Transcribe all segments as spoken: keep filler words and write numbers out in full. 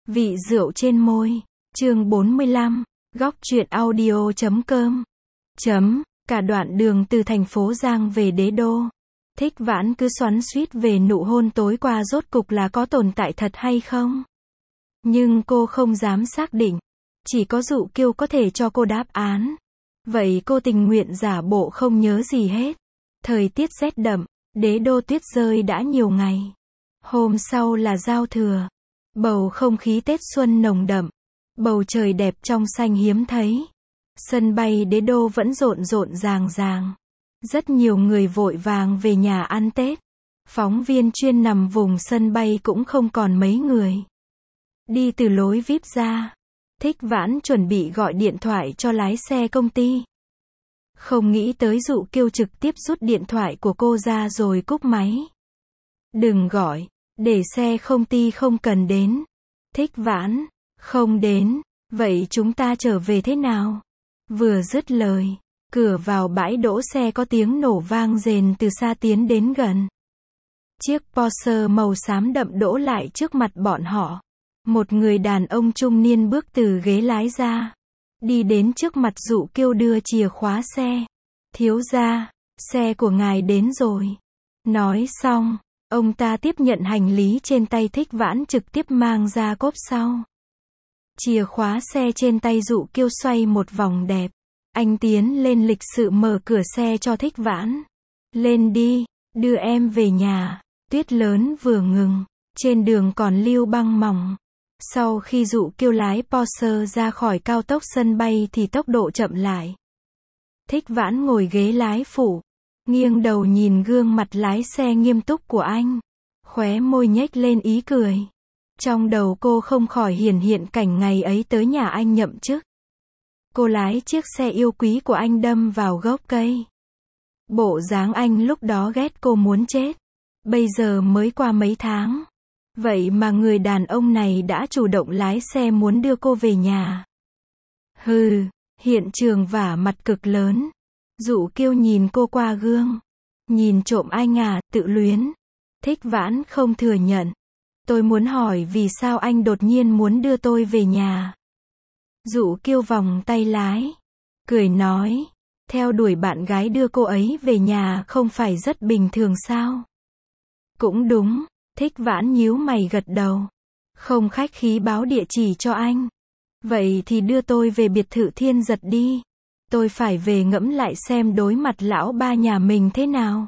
Vị rượu trên môi. Chương bốn mươi lăm. Góc truyện audio chấm com. Chấm. Cả đoạn đường từ thành phố Giang về Đế Đô, Thích Vãn cứ xoắn xuýt về nụ hôn tối qua rốt cục là có tồn tại thật hay không. Nhưng cô không dám xác định. Chỉ có Dụ Kiêu có thể cho cô đáp án. Vậy cô tình nguyện giả bộ không nhớ gì hết. Thời tiết rét đậm, Đế Đô tuyết rơi đã nhiều ngày. Hôm sau là giao thừa. Bầu không khí Tết xuân nồng đậm. Bầu trời đẹp trong xanh hiếm thấy. Sân bay Đế Đô vẫn rộn rộn ràng ràng. Rất nhiều người vội vàng về nhà ăn Tết. Phóng viên chuyên nằm vùng sân bay cũng không còn mấy người. Đi từ lối vi ai pi ra, Thích Vãn chuẩn bị gọi điện thoại cho lái xe công ty. Không nghĩ tới Dụ Kiêu trực tiếp rút điện thoại của cô ra rồi cúp máy. Đừng gọi, để xe công ty không cần đến. Thích Vãn, không đến, vậy chúng ta trở về thế nào? Vừa dứt lời, cửa vào bãi đỗ xe có tiếng nổ vang rền từ xa tiến đến gần. Chiếc Porsche màu xám đậm đỗ lại trước mặt bọn họ. Một người đàn ông trung niên bước từ ghế lái ra, đi đến trước mặt Dụ Kiêu đưa chìa khóa xe. Thiếu gia, xe của ngài đến rồi. Nói xong, ông ta tiếp nhận hành lý trên tay Thích Vãn trực tiếp mang ra cốp sau. Chìa khóa xe trên tay Dụ Kiêu xoay một vòng đẹp. Anh tiến lên lịch sự mở cửa xe cho Thích Vãn. Lên đi, đưa em về nhà. Tuyết lớn vừa ngừng, trên đường còn lưu băng mỏng. Sau khi Dụ Kiêu lái Porsche ra khỏi cao tốc sân bay thì tốc độ chậm lại. Thích Vãn ngồi ghế lái phụ, nghiêng đầu nhìn gương mặt lái xe nghiêm túc của anh. Khóe môi nhếch lên ý cười. Trong đầu cô không khỏi hiển hiện cảnh ngày ấy tới nhà anh nhậm chức. Cô lái chiếc xe yêu quý của anh đâm vào gốc cây. Bộ dáng anh lúc đó ghét cô muốn chết. Bây giờ mới qua mấy tháng. Vậy mà người đàn ông này đã chủ động lái xe muốn đưa cô về nhà. Hừ, hiện trường vả mặt cực lớn. Dụ Kiêu nhìn cô qua gương. Nhìn trộm anh à, tự luyến. Thích Vãn không thừa nhận. Tôi muốn hỏi vì sao anh đột nhiên muốn đưa tôi về nhà. Dụ Kiêu vòng tay lái, cười nói, theo đuổi bạn gái đưa cô ấy về nhà không phải rất bình thường sao? Cũng đúng, Thích Vãn nhíu mày gật đầu. Không khách khí báo địa chỉ cho anh. Vậy thì đưa tôi về biệt thự Thiên Giật đi. Tôi phải về ngẫm lại xem đối mặt lão ba nhà mình thế nào.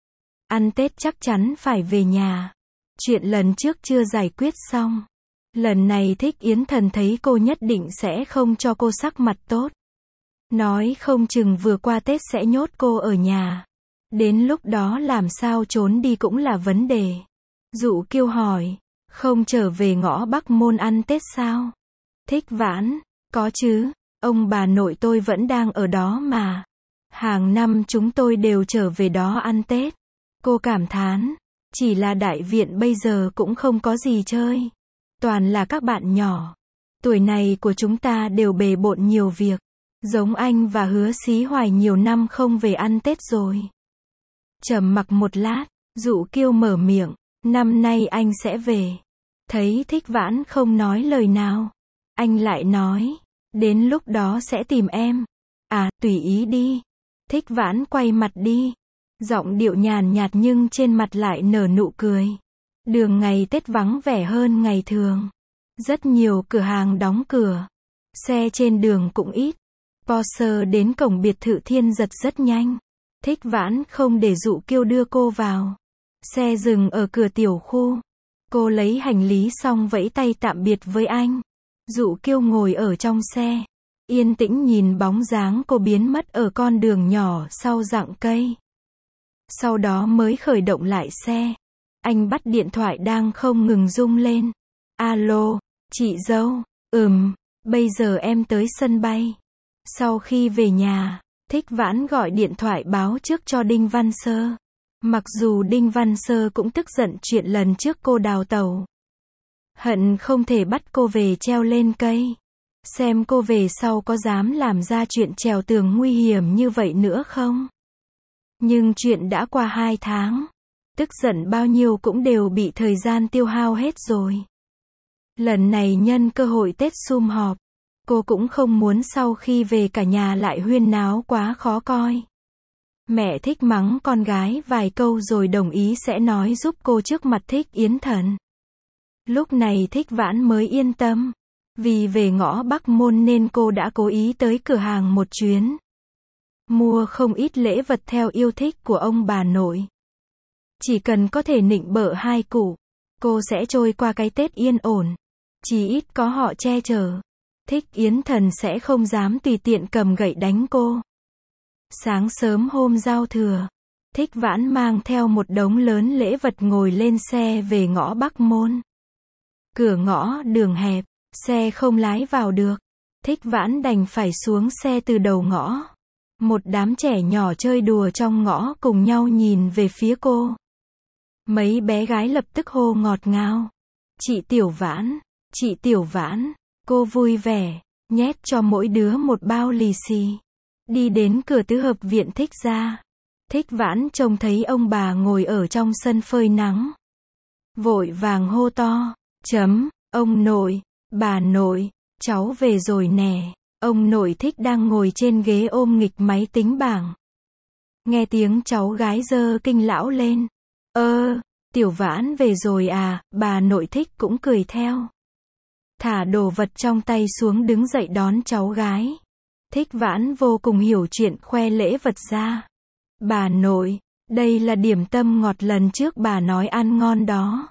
Ăn Tết chắc chắn phải về nhà. Chuyện lần trước chưa giải quyết xong. Lần này Thích Yến Thần thấy cô nhất định sẽ không cho cô sắc mặt tốt. Nói không chừng vừa qua Tết sẽ nhốt cô ở nhà. Đến lúc đó làm sao trốn đi cũng là vấn đề. Dụ Kiêu hỏi, không trở về ngõ Bắc Môn ăn Tết sao? Thích Vãn, có chứ, ông bà nội tôi vẫn đang ở đó mà. Hàng năm chúng tôi đều trở về đó ăn Tết. Cô cảm thán, chỉ là đại viện bây giờ cũng không có gì chơi. Toàn là các bạn nhỏ. Tuổi này của chúng ta đều bề bộn nhiều việc. Giống anh và Hứa Xí Hoài nhiều năm không về ăn Tết rồi. Trầm mặc một lát, Dụ Kiêu mở miệng, năm nay anh sẽ về. Thấy Thích Vãn không nói lời nào, anh lại nói, đến lúc đó sẽ tìm em. À, tùy ý đi. Thích Vãn quay mặt đi. Giọng điệu nhàn nhạt nhưng trên mặt lại nở nụ cười. Đường ngày Tết vắng vẻ hơn ngày thường. Rất nhiều cửa hàng đóng cửa. Xe trên đường cũng ít. Porsche đến cổng biệt thự Thiên Giật rất nhanh. Thích Vãn không để Dụ Kiêu đưa cô vào. Xe dừng ở cửa tiểu khu. Cô lấy hành lý xong vẫy tay tạm biệt với anh. Dụ Kiêu ngồi ở trong xe. Yên tĩnh nhìn bóng dáng cô biến mất ở con đường nhỏ sau rặng cây. Sau đó mới khởi động lại xe. Anh bắt điện thoại đang không ngừng rung lên. Alo, chị dâu, ừm, bây giờ em tới sân bay. Sau khi về nhà, Thích Vãn gọi điện thoại báo trước cho Đinh Văn Sơ. Mặc dù Đinh Văn Sơ cũng tức giận chuyện lần trước cô đào tẩu. Hận không thể bắt cô về treo lên cây. Xem cô về sau có dám làm ra chuyện trèo tường nguy hiểm như vậy nữa không? Nhưng chuyện đã qua hai tháng. Tức giận bao nhiêu cũng đều bị thời gian tiêu hao hết rồi. Lần này nhân cơ hội Tết sum họp, cô cũng không muốn sau khi về cả nhà lại huyên náo quá khó coi. Mẹ Thích mắng con gái vài câu rồi đồng ý sẽ nói giúp cô trước mặt Thích Yến Thần. Lúc này Thích Vãn mới yên tâm. Vì về ngõ Bắc Môn nên cô đã cố ý tới cửa hàng một chuyến. Mua không ít lễ vật theo yêu thích của ông bà nội. Chỉ cần có thể nịnh bợ hai cụ, cô sẽ trôi qua cái Tết yên ổn. Chỉ ít có họ che chở, Thích Yến Thần sẽ không dám tùy tiện cầm gậy đánh cô. Sáng sớm hôm giao thừa, Thích Vãn mang theo một đống lớn lễ vật ngồi lên xe về ngõ Bắc Môn. Cửa ngõ đường hẹp, xe không lái vào được. Thích Vãn đành phải xuống xe từ đầu ngõ. Một đám trẻ nhỏ chơi đùa trong ngõ cùng nhau nhìn về phía cô. Mấy bé gái lập tức hô ngọt ngào. Chị Tiểu Vãn, chị Tiểu Vãn. Cô vui vẻ, nhét cho mỗi đứa một bao lì xì. Đi đến cửa tứ hợp viện Thích gia. Thích Vãn trông thấy ông bà ngồi ở trong sân phơi nắng. Vội vàng hô to, chấm, ông nội, bà nội, cháu về rồi nè. Ông nội Thích đang ngồi trên ghế ôm nghịch máy tính bảng. Nghe tiếng cháu gái giơ kinh lão lên. Ơ, Tiểu Vãn về rồi à, bà nội Thích cũng cười theo. Thả đồ vật trong tay xuống đứng dậy đón cháu gái. Thích Vãn vô cùng hiểu chuyện khoe lễ vật ra. Bà nội, đây là điểm tâm ngọt lần trước bà nói ăn ngon đó.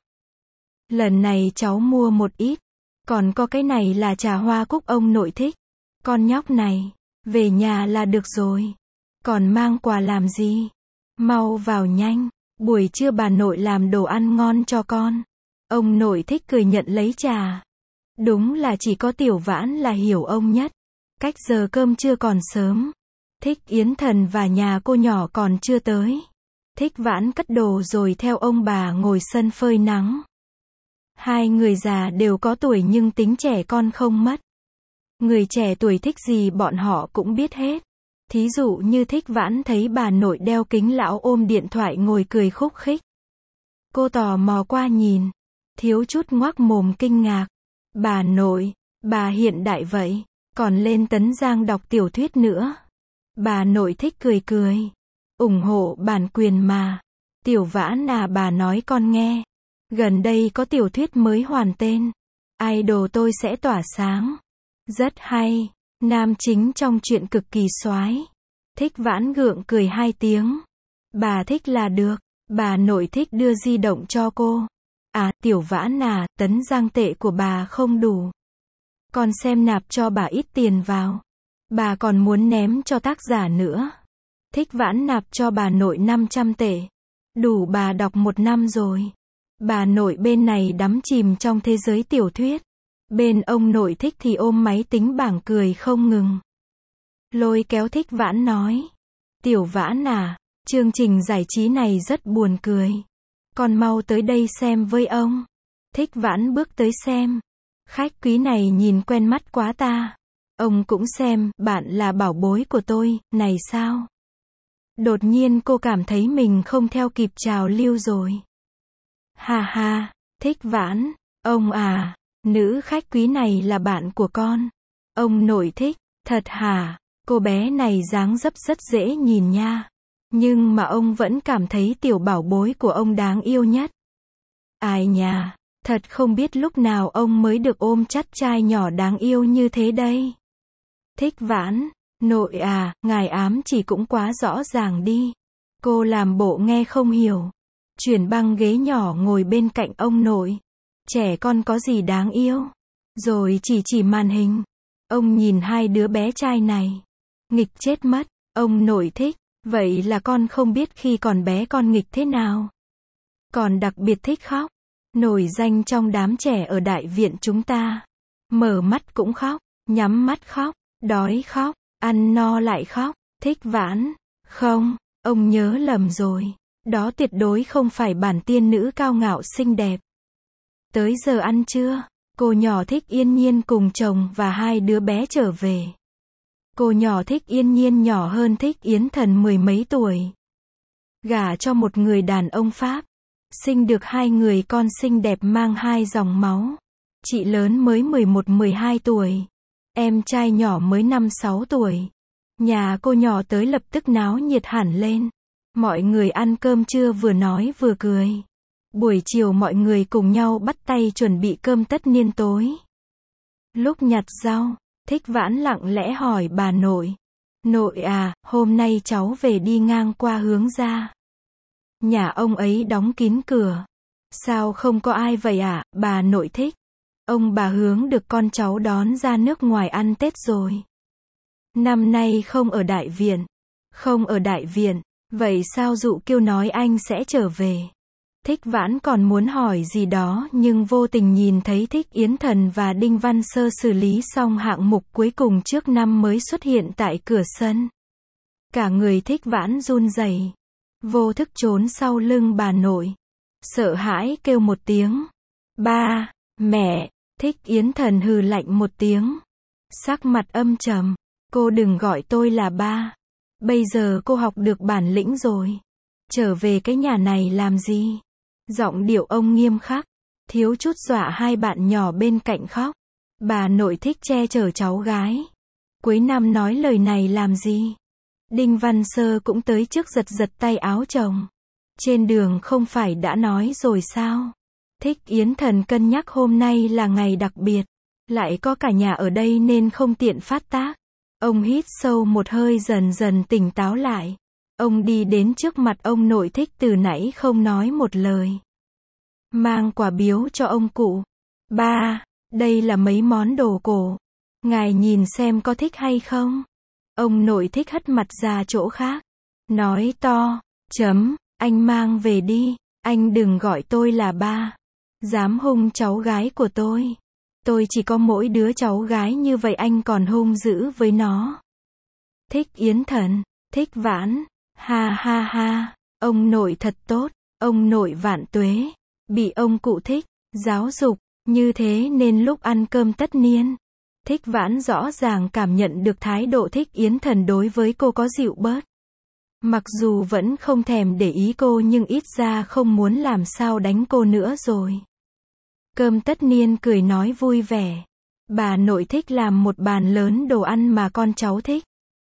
Lần này cháu mua một ít. Còn có cái này là trà hoa cúc ông nội thích. Con nhóc này, về nhà là được rồi. Còn mang quà làm gì? Mau vào nhanh. Buổi trưa bà nội làm đồ ăn ngon cho con. Ông nội Thích cười nhận lấy trà. Đúng là chỉ có Tiểu Vãn là hiểu ông nhất. Cách giờ cơm trưa còn sớm. Thích Yến Thần và nhà cô nhỏ còn chưa tới. Thích Vãn cất đồ rồi theo ông bà ngồi sân phơi nắng. Hai người già đều có tuổi nhưng tính trẻ con không mất. Người trẻ tuổi thích gì bọn họ cũng biết hết. Thí dụ như Thích Vãn thấy bà nội đeo kính lão ôm điện thoại ngồi cười khúc khích. Cô tò mò qua nhìn. Thiếu chút ngoác mồm kinh ngạc. Bà nội, bà hiện đại vậy. Còn lên Tấn Giang đọc tiểu thuyết nữa. Bà nội Thích cười cười. Ủng hộ bản quyền mà. Tiểu Vãn à, bà nói con nghe. Gần đây có tiểu thuyết mới hoàn tên. Idol tôi sẽ tỏa sáng. Rất hay. Nam chính trong truyện cực kỳ soái. Thích Vãn gượng cười hai tiếng. Bà thích là được. Bà nội Thích đưa di động cho cô. À, Tiểu Vãn à, Tấn Giang tệ của bà không đủ. Con xem nạp cho bà ít tiền vào. Bà còn muốn ném cho tác giả nữa. Thích Vãn nạp cho bà nội năm trăm tệ. Đủ bà đọc một năm rồi. Bà nội bên này đắm chìm trong thế giới tiểu thuyết. Bên ông nội Thích thì ôm máy tính bảng cười không ngừng. Lôi kéo Thích Vãn nói. Tiểu Vãn à, chương trình giải trí này rất buồn cười. Con mau tới đây xem với ông. Thích Vãn bước tới xem. Khách quý này nhìn quen mắt quá ta. Ông cũng xem, bạn là bảo bối của tôi, này sao? Đột nhiên cô cảm thấy mình không theo kịp trào lưu rồi. Ha ha, Thích Vãn, ông à, nữ khách quý này là bạn của con. Ông nội Thích, thật hả? Cô bé này dáng dấp rất dễ nhìn nha. Nhưng mà ông vẫn cảm thấy tiểu bảo bối của ông đáng yêu nhất. Ai nhà, thật không biết lúc nào ông mới được ôm chắt trai nhỏ đáng yêu như thế đây. Thích Vãn, nội à, ngài ám chỉ cũng quá rõ ràng đi. Cô làm bộ nghe không hiểu. Chuyển băng ghế nhỏ ngồi bên cạnh ông nội. Trẻ con có gì đáng yêu. Rồi chỉ chỉ màn hình. Ông nhìn hai đứa bé trai này. Nghịch chết mất. Ông nội Thích. Vậy là con không biết khi còn bé con nghịch thế nào. Còn đặc biệt thích khóc. Nổi danh trong đám trẻ ở đại viện chúng ta. Mở mắt cũng khóc. Nhắm mắt khóc. Đói khóc. Ăn no lại khóc. Thích Vãn. Không, ông nhớ lầm rồi. Đó tuyệt đối không phải bản tiên nữ cao ngạo xinh đẹp. Tới giờ ăn trưa, cô nhỏ Thích Yên Nhiên cùng chồng và hai đứa bé trở về. Cô nhỏ Thích Yên Nhiên nhỏ hơn Thích Yến Thần mười mấy tuổi. Gả cho một người đàn ông Pháp. Sinh được hai người con xinh đẹp mang hai dòng máu. Chị lớn mới mười một mười hai tuổi. Em trai nhỏ mới năm sáu tuổi. Nhà cô nhỏ tới lập tức náo nhiệt hẳn lên. Mọi người ăn cơm trưa vừa nói vừa cười. Buổi chiều mọi người cùng nhau bắt tay chuẩn bị cơm tất niên tối. Lúc nhặt rau, Thích Vãn lặng lẽ hỏi bà nội. Nội à, hôm nay cháu về đi ngang qua hướng ra. Nhà ông ấy đóng kín cửa. Sao không có ai vậy ạ, à? Bà nội thích. Ông bà Hướng được con cháu đón ra nước ngoài ăn Tết rồi. Năm nay không ở đại viện. Không ở đại viện. Vậy sao Dụ Kiêu nói anh sẽ trở về? Thích Vãn còn muốn hỏi gì đó nhưng vô tình nhìn thấy Thích Yến Thần và Đinh Văn Sơ xử lý xong hạng mục cuối cùng trước năm mới xuất hiện tại cửa sân. Cả người Thích Vãn run rẩy, vô thức trốn sau lưng bà nội. Sợ hãi kêu một tiếng. Ba, mẹ. Thích Yến Thần hừ lạnh một tiếng. Sắc mặt âm trầm. Cô đừng gọi tôi là ba. Bây giờ cô học được bản lĩnh rồi. Trở về cái nhà này làm gì? Giọng điệu ông nghiêm khắc. Thiếu chút dọa hai bạn nhỏ bên cạnh khóc. Bà nội Thích che chở cháu gái. Cuối năm nói lời này làm gì? Đinh Văn Sơ cũng tới trước giật giật tay áo chồng. Trên đường không phải đã nói rồi sao? Thích Yến Thần cân nhắc hôm nay là ngày đặc biệt. Lại có cả nhà ở đây nên không tiện phát tác. Ông hít sâu một hơi dần dần tỉnh táo lại. Ông đi đến trước mặt ông nội Thích từ nãy không nói một lời. Mang quà biếu cho ông cụ. Ba, đây là mấy món đồ cổ. Ngài nhìn xem có thích hay không? Ông nội Thích hất mặt ra chỗ khác. Nói to, chấm, anh mang về đi. Anh đừng gọi tôi là ba. Dám hung cháu gái của tôi. Tôi chỉ có mỗi đứa cháu gái như vậy anh còn hung dữ với nó. Thích Yến Thần, Thích Vãn, ha ha ha, ông nội thật tốt, ông nội vạn tuế, bị ông cụ Thích, giáo dục, như thế nên lúc ăn cơm tất niên, Thích Vãn rõ ràng cảm nhận được thái độ Thích Yến Thần đối với cô có dịu bớt. Mặc dù vẫn không thèm để ý cô nhưng ít ra không muốn làm sao đánh cô nữa rồi. Cơm tất niên cười nói vui vẻ. Bà nội Thích làm một bàn lớn đồ ăn mà con cháu thích.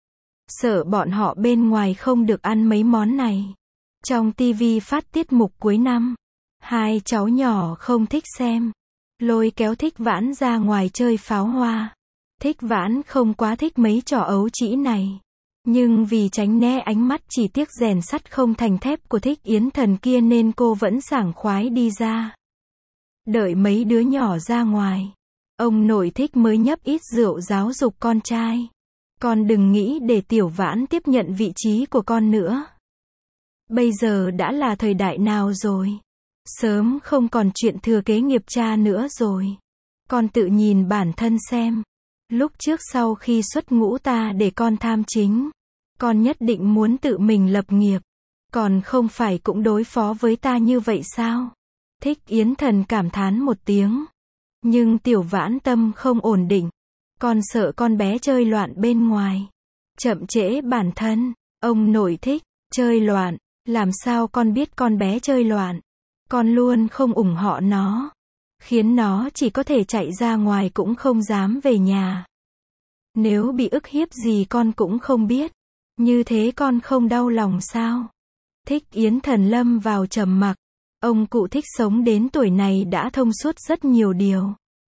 Sợ bọn họ bên ngoài không được ăn mấy món này. Trong tivi phát tiết mục cuối năm. Hai cháu nhỏ không thích xem. Lôi kéo Thích Vãn ra ngoài chơi pháo hoa. Thích Vãn không quá thích mấy trò ấu trĩ này. Nhưng vì tránh né ánh mắt chỉ tiếc rèn sắt không thành thép của Thích Yến Thần kia nên cô vẫn sảng khoái đi ra. Đợi mấy đứa nhỏ ra ngoài. Ông nội Thích mới nhấp ít rượu giáo dục con trai. Con đừng nghĩ để Tiểu Vãn tiếp nhận vị trí của con nữa. Bây giờ đã là thời đại nào rồi? Sớm không còn chuyện thừa kế nghiệp cha nữa rồi. Con tự nhìn bản thân xem. Lúc trước sau khi xuất ngũ ta để con tham chính. Con nhất định muốn tự mình lập nghiệp. Còn không phải cũng đối phó với ta như vậy sao? Thích Yến Thần cảm thán một tiếng. Nhưng Tiểu Vãn tâm không ổn định. Con sợ con bé chơi loạn bên ngoài. Chậm trễ bản thân. Ông nội Thích, chơi loạn. Làm sao con biết con bé chơi loạn? Con luôn không ủng hộ nó. Khiến nó chỉ có thể chạy ra ngoài cũng không dám về nhà. Nếu bị ức hiếp gì con cũng không biết. Như thế con không đau lòng sao? Thích Yến Thần lâm vào trầm mặc. Ông cụ Thích sống đến tuổi này đã thông suốt rất nhiều điều.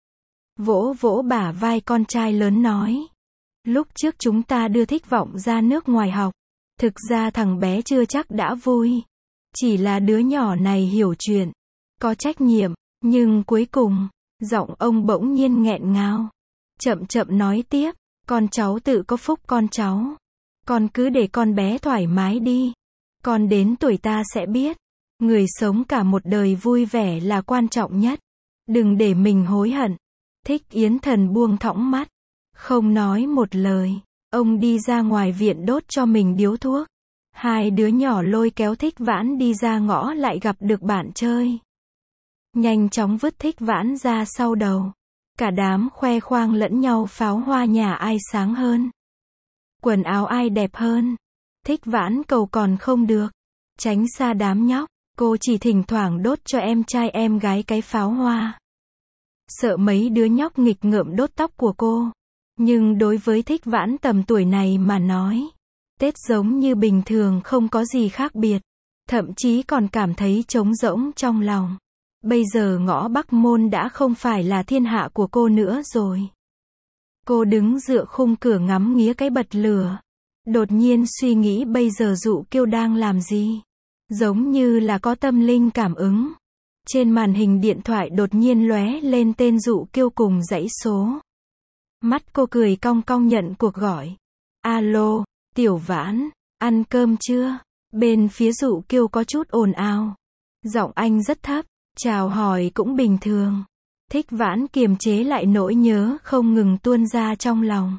Vỗ vỗ bả vai con trai lớn nói. Lúc trước chúng ta đưa Thích Vọng ra nước ngoài học. Thực ra thằng bé chưa chắc đã vui. Chỉ là đứa nhỏ này hiểu chuyện. Có trách nhiệm. Nhưng cuối cùng, giọng ông bỗng nhiên nghẹn ngào. Chậm chậm nói tiếp. Con cháu tự có phúc con cháu. Con cứ để con bé thoải mái đi. Con đến tuổi ta sẽ biết. Người sống cả một đời vui vẻ là quan trọng nhất. Đừng để mình hối hận. Thích Yến Thần buông thõng mắt. Không nói một lời. Ông đi ra ngoài viện đốt cho mình điếu thuốc. Hai đứa nhỏ lôi kéo Thích Vãn đi ra ngõ lại gặp được bạn chơi. Nhanh chóng vứt Thích Vãn ra sau đầu. Cả đám khoe khoang lẫn nhau pháo hoa nhà ai sáng hơn. Quần áo ai đẹp hơn. Thích Vãn cầu còn không được. Tránh xa đám nhóc. Cô chỉ thỉnh thoảng đốt cho em trai em gái cái pháo hoa. sợ mấy đứa nhóc nghịch ngợm đốt tóc của cô. Nhưng đối với Thích Vãn tầm tuổi này mà nói, Tết giống như bình thường không có gì khác biệt. Thậm chí còn cảm thấy trống rỗng trong lòng. Bây giờ ngõ Bắc Môn đã không phải là thiên hạ của cô nữa rồi. Cô đứng dựa khung cửa ngắm nghía cái bật lửa. Đột nhiên suy nghĩ bây giờ Dụ Kiêu đang làm gì. Giống như là có tâm linh cảm ứng. Trên màn hình điện thoại đột nhiên lóe lên tên Dụ Kiêu cùng dãy số. Mắt cô cười cong cong nhận cuộc gọi. Alo, Tiểu Vãn, ăn cơm chưa? Bên phía Dụ Kiêu có chút ồn ào. Giọng anh rất thấp, chào hỏi cũng bình thường. Thích Vãn kiềm chế lại nỗi nhớ không ngừng tuôn ra trong lòng.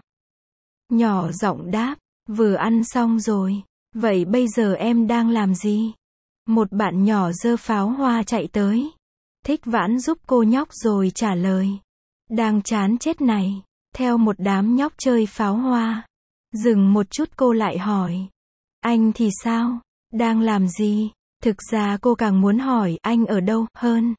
Nhỏ giọng đáp, vừa ăn xong rồi. Vậy bây giờ em đang làm gì? Một bạn nhỏ giơ pháo hoa chạy tới. Thích Vãn giúp cô nhóc rồi trả lời. Đang chán chết này. Theo một đám nhóc chơi pháo hoa. Dừng một chút cô lại hỏi. Anh thì sao? Đang làm gì? Thực ra cô càng muốn hỏi anh ở đâu hơn.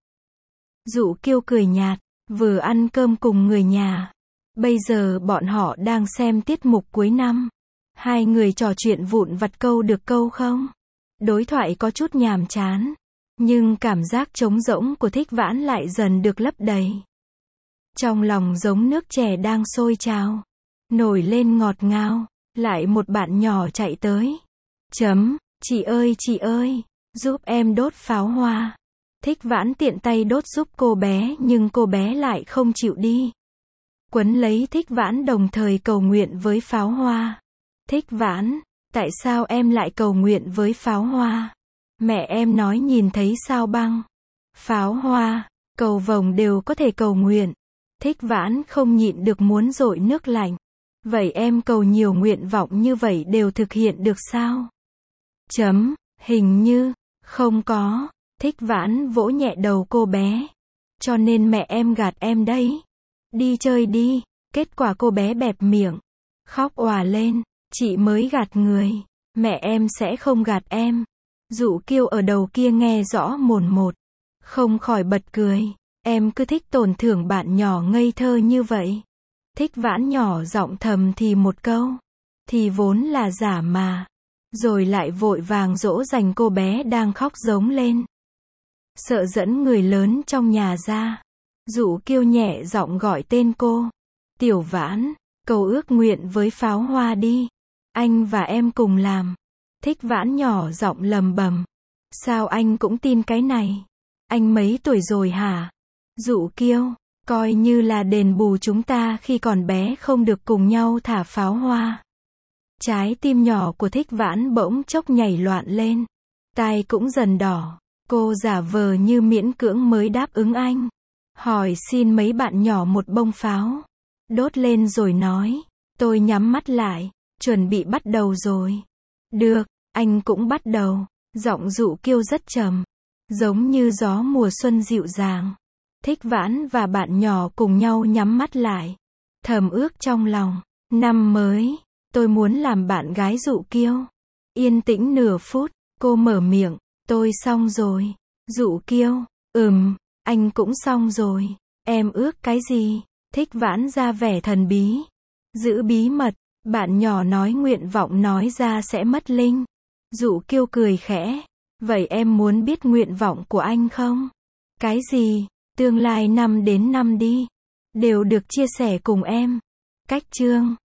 Dụ Kiêu cười nhạt. Vừa ăn cơm cùng người nhà. Bây giờ bọn họ đang xem tiết mục cuối năm. Hai người trò chuyện vụn vặt câu được câu không? Đối thoại có chút nhàm chán. Nhưng cảm giác trống rỗng của Thích Vãn lại dần được lấp đầy. Trong lòng giống nước chè đang sôi trào. Nổi lên ngọt ngào. Lại một bạn nhỏ chạy tới. Chấm, chị ơi chị ơi, giúp em đốt pháo hoa. Thích Vãn tiện tay đốt giúp cô bé nhưng cô bé lại không chịu đi. Quấn lấy Thích Vãn đồng thời cầu nguyện với pháo hoa. Thích Vãn, tại sao em lại cầu nguyện với pháo hoa? Mẹ em nói nhìn thấy sao băng, pháo hoa, cầu vồng đều có thể cầu nguyện. Thích Vãn không nhịn được muốn dội nước lạnh. Vậy em cầu nhiều nguyện vọng như vậy đều thực hiện được sao? Chấm, hình như, không có. Thích Vãn vỗ nhẹ đầu cô bé. Cho nên mẹ em gạt em đấy. Đi chơi đi. Kết quả cô bé bẹp miệng. Khóc òa lên. Chị mới gạt người. Mẹ em sẽ không gạt em. Dụ Kiêu ở đầu kia nghe rõ mồn một. Không khỏi bật cười. Em cứ thích tổn thương bạn nhỏ ngây thơ như vậy. Thích Vãn nhỏ giọng thầm thì một câu. Thì vốn là giả mà. Rồi lại vội vàng dỗ dành cô bé đang khóc giống lên. Sợ dẫn người lớn trong nhà ra. Dụ Kiêu nhẹ giọng gọi tên cô. Tiểu Vãn, cầu ước nguyện với pháo hoa đi. Anh và em cùng làm. Thích Vãn nhỏ giọng lầm bầm. Sao anh cũng tin cái này? Anh mấy tuổi rồi hả? Dụ Kiêu, coi như là đền bù chúng ta khi còn bé không được cùng nhau thả pháo hoa. Trái tim nhỏ của Thích Vãn bỗng chốc nhảy loạn lên. Tai cũng dần đỏ. Cô giả vờ như miễn cưỡng mới đáp ứng anh. Hỏi xin mấy bạn nhỏ một bông pháo. Đốt lên rồi nói. Tôi nhắm mắt lại. Chuẩn bị bắt đầu rồi. Được, anh cũng bắt đầu. Giọng Dụ Kiêu rất trầm. Giống như gió mùa xuân dịu dàng. Thích Vãn và bạn nhỏ cùng nhau nhắm mắt lại. Thầm ước trong lòng. Năm mới, tôi muốn làm bạn gái Dụ Kiêu. Yên tĩnh nửa phút, cô mở miệng. Tôi xong rồi. Dụ Kiêu, ừm, anh cũng xong rồi. Em ước cái gì? Thích Vãn ra vẻ thần bí. Giữ bí mật, bạn nhỏ nói nguyện vọng nói ra sẽ mất linh. Dụ Kiêu cười khẽ. Vậy em muốn biết nguyện vọng của anh không? Cái gì? Tương lai năm đến năm đi. Đều được chia sẻ cùng em. Cách chương